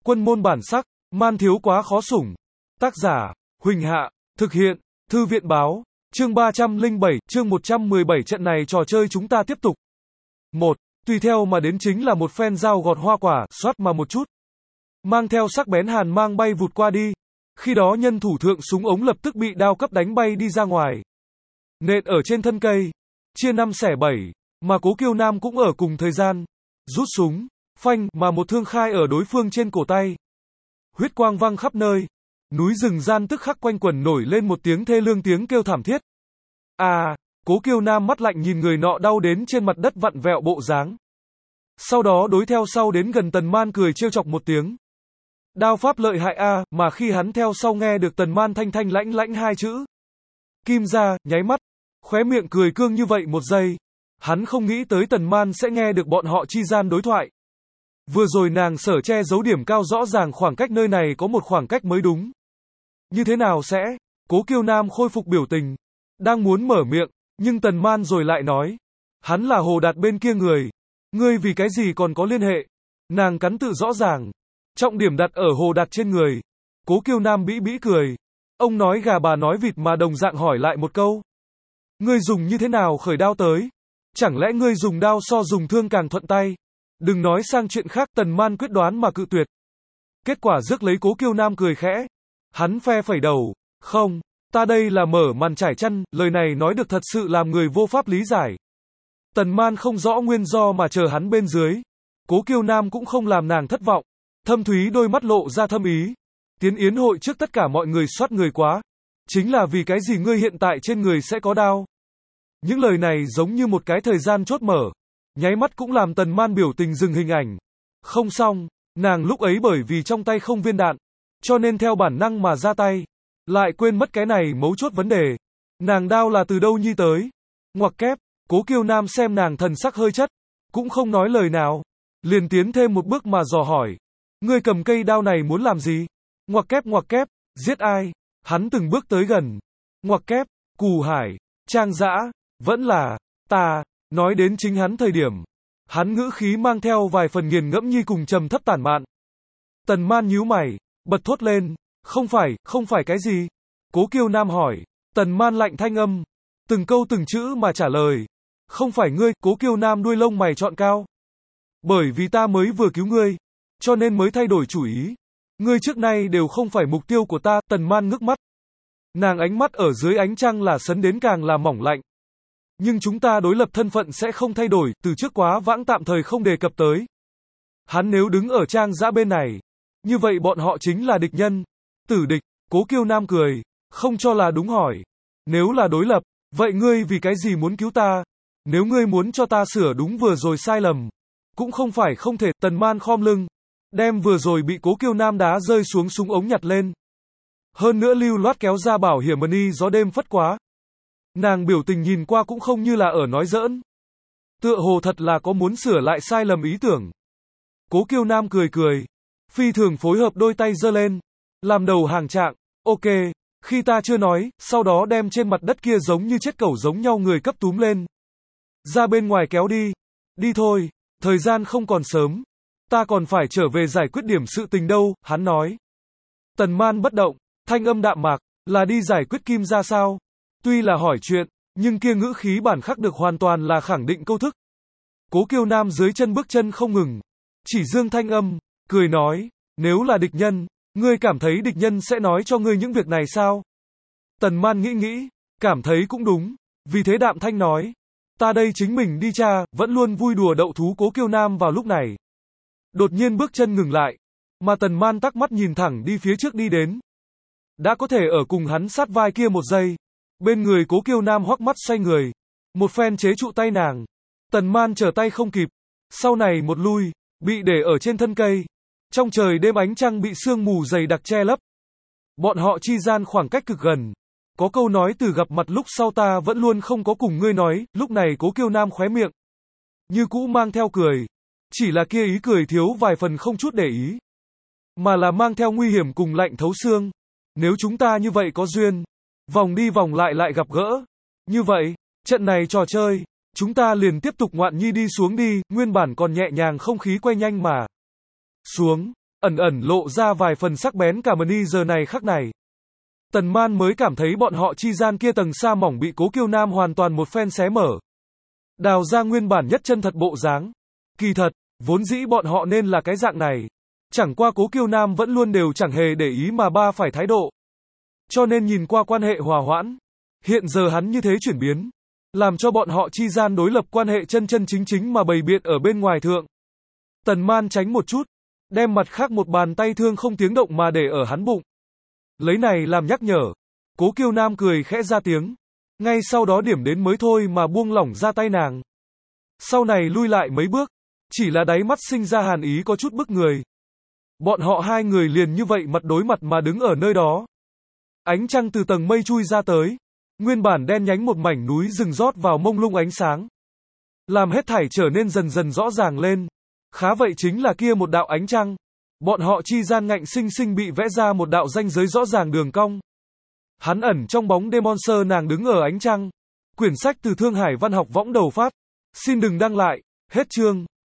Quân môn bản sắc, man thiếu quá khó sủng. Tác giả, Huỳnh Hạ, thực hiện, Thư viện báo, chương 307, chương 117 trận này trò chơi chúng ta tiếp tục. 1. Tùy theo mà đến chính là một phen dao gọt hoa quả, xoát mà một chút. Mang theo sắc bén hàn mang bay vụt qua đi. Khi đó nhân thủ thượng súng ống lập tức bị đao cấp đánh bay đi ra ngoài. Nện ở trên thân cây, chia 5 xẻ 7, mà Cố Kiêu Nam cũng ở cùng thời gian. Rút súng, phanh, mà một thương khai ở đối phương trên cổ tay. Huyết quang văng khắp nơi. Núi rừng gian tức khắc quanh quẩn nổi lên một tiếng thê lương tiếng kêu thảm thiết. Cố Kiêu Nam mắt lạnh nhìn người nọ đau đến trên mặt đất vặn vẹo bộ dáng. Sau đó đối theo sau đến gần Tần Man cười trêu chọc một tiếng. Đao pháp lợi hại mà khi hắn theo sau nghe được Tần Man thanh thanh lãnh lãnh hai chữ. Kim ra, nháy mắt, khóe miệng cười cương như vậy một giây. Hắn không nghĩ tới Tần Man sẽ nghe được bọn họ chi gian đối thoại. Vừa rồi nàng sở che giấu điểm cao rõ ràng khoảng cách nơi này có một khoảng cách mới đúng. Như thế nào sẽ? Cố Kiêu Nam khôi phục biểu tình. Đang muốn mở miệng, nhưng Tần Man rồi lại nói. Hắn là Hồ Đạt bên kia người. Ngươi vì cái gì còn có liên hệ? Nàng cắn tự rõ ràng. Trọng điểm đặt ở Hồ Đạt trên người. Cố Kiêu Nam bĩ bĩ cười. Ông nói gà bà nói vịt mà đồng dạng hỏi lại một câu. Ngươi dùng như thế nào khởi đao tới? Chẳng lẽ ngươi dùng đao so dùng thương càng thuận tay? Đừng nói sang chuyện khác, Tần Man quyết đoán mà cự tuyệt. Kết quả rước lấy Cố Kiêu Nam cười khẽ. Hắn phe phẩy đầu. Không, ta đây là mở màn trải chăn, lời này nói được thật sự làm người vô pháp lý giải. Tần Man không rõ nguyên do mà chờ hắn bên dưới. Cố Kiêu Nam cũng không làm nàng thất vọng. Thâm thúy đôi mắt lộ ra thâm ý. Tiến yến hội trước tất cả mọi người soát người quá. Chính là vì cái gì ngươi hiện tại trên người sẽ có đao? Những lời này giống như một cái thời gian chốt mở. Nháy mắt cũng làm Tần Man biểu tình dừng hình ảnh. Không xong, nàng lúc ấy bởi vì trong tay không viên đạn, cho nên theo bản năng mà ra tay. Lại quên mất cái này mấu chốt vấn đề. Nàng đao là từ đâu nhi tới? Ngoặc kép, Cố Kiêu Nam xem nàng thần sắc hơi chất, cũng không nói lời nào. Liền tiến thêm một bước mà dò hỏi. Ngươi cầm cây đao này muốn làm gì? Ngoặc kép, giết ai? Hắn từng bước tới gần. Ngoặc kép, Cù Hải, Trang Dã, vẫn là, ta, nói đến chính hắn thời điểm. Hắn ngữ khí mang theo vài phần nghiền ngẫm nhi cùng trầm thấp tản mạn. Tần Man nhíu mày, bật thốt lên. Không phải cái gì? Cố Kiêu Nam hỏi. Tần Man lạnh thanh âm, từng câu từng chữ mà trả lời. Không phải ngươi. Cố Kiêu Nam đuôi lông mày trọn cao. Bởi vì ta mới vừa cứu ngươi, cho nên mới thay đổi chủ ý. Ngươi trước nay đều không phải mục tiêu của ta. Tần Man ngước mắt. Nàng ánh mắt ở dưới ánh trăng là sấn đến càng là mỏng lạnh. Nhưng chúng ta đối lập thân phận sẽ không thay đổi, từ trước quá vãng tạm thời không đề cập tới. Hắn nếu đứng ở Trang Dã bên này, như vậy bọn họ chính là địch nhân. Tử địch. Cố Kiêu Nam cười, không cho là đúng hỏi. Nếu là đối lập, vậy ngươi vì cái gì muốn cứu ta? Nếu ngươi muốn cho ta sửa đúng vừa rồi sai lầm, cũng không phải không thể. Tần Man khom lưng, đem vừa rồi bị Cố Kiêu Nam đá rơi xuống súng ống nhặt lên. Hơn nữa lưu loát kéo ra bảo hiểm money gió đêm phất quá. Nàng biểu tình nhìn qua cũng không như là ở nói giỡn. Tựa hồ thật là có muốn sửa lại sai lầm ý tưởng. Cố Kiêu Nam cười cười, phi thường phối hợp đôi tay giơ lên, làm đầu hàng trạng. Ok, khi ta chưa nói, sau đó đem trên mặt đất kia giống như chết cẩu giống nhau người cấp túm lên. Ra bên ngoài kéo đi. Đi thôi, thời gian không còn sớm. Ta còn phải trở về giải quyết điểm sự tình đâu, hắn nói. Tần Man bất động, thanh âm đạm mạc, là đi giải quyết Kim ra sao? Tuy là hỏi chuyện, nhưng kia ngữ khí bản khắc được hoàn toàn là khẳng định câu thức. Cố Kiêu Nam dưới chân bước chân không ngừng, chỉ dương thanh âm, cười nói, nếu là địch nhân, ngươi cảm thấy địch nhân sẽ nói cho ngươi những việc này sao? Tần Man nghĩ, cảm thấy cũng đúng, vì thế đạm thanh nói, ta đây chính mình đi cha. Vẫn luôn vui đùa đậu thú Cố Kiêu Nam vào lúc này. Đột nhiên bước chân ngừng lại, mà Tần Man tắc mắt nhìn thẳng đi phía trước đi đến. Đã có thể ở cùng hắn sát vai kia một giây. Bên người Cố Kiêu Nam hoắc mắt xoay người, một phen chế trụ tay nàng. Tần Man trở tay không kịp, sau này một lui, bị để ở trên thân cây. Trong trời đêm ánh trăng bị sương mù dày đặc che lấp. Bọn họ chi gian khoảng cách cực gần. Có câu nói từ gặp mặt lúc sau ta vẫn luôn không có cùng ngươi nói. Lúc này Cố Kiêu Nam khóe miệng như cũ mang theo cười, chỉ là kia ý cười thiếu vài phần không chút để ý, mà là mang theo nguy hiểm cùng lạnh thấu xương. Nếu chúng ta như vậy có duyên, vòng đi vòng lại gặp gỡ, như vậy, trận này trò chơi, chúng ta liền tiếp tục ngoạn nhi đi xuống đi. Nguyên bản còn nhẹ nhàng không khí quay nhanh mà xuống, ẩn ẩn lộ ra vài phần sắc bén cả Mani giờ này khắc này. Tần Man mới cảm thấy bọn họ chi gian kia tầng sa mỏng bị Cố Kiêu Nam hoàn toàn một phen xé mở. Đào ra nguyên bản nhất chân thật bộ dáng. Kỳ thật, vốn dĩ bọn họ nên là cái dạng này. Chẳng qua Cố Kiêu Nam vẫn luôn đều chẳng hề để ý mà ba phải thái độ. Cho nên nhìn qua quan hệ hòa hoãn. Hiện giờ hắn như thế chuyển biến. Làm cho bọn họ chi gian đối lập quan hệ chân chân chính chính mà bày biện ở bên ngoài thượng. Tần Man tránh một chút. Đem mặt khác một bàn tay thương không tiếng động mà để ở hắn bụng. Lấy này làm nhắc nhở. Cố Kiêu Nam cười khẽ ra tiếng. Ngay sau đó điểm đến mới thôi mà buông lỏng ra tay nàng. Sau này lui lại mấy bước. Chỉ là đáy mắt sinh ra hàn ý có chút bức người. Bọn họ hai người liền như vậy mặt đối mặt mà đứng ở nơi đó. Ánh trăng từ tầng mây chui ra tới. Nguyên bản đen nhánh một mảnh núi rừng rót vào mông lung ánh sáng. Làm hết thảy trở nên dần dần rõ ràng lên. Khá vậy chính là kia một đạo ánh trăng. Bọn họ chi gian ngạnh sinh sinh bị vẽ ra một đạo ranh giới rõ ràng đường cong. Hắn ẩn trong bóng đêm monster nàng đứng ở ánh trăng. Quyển sách từ Thương Hải Văn học võng đầu phát. Xin đừng đăng lại. Hết chương.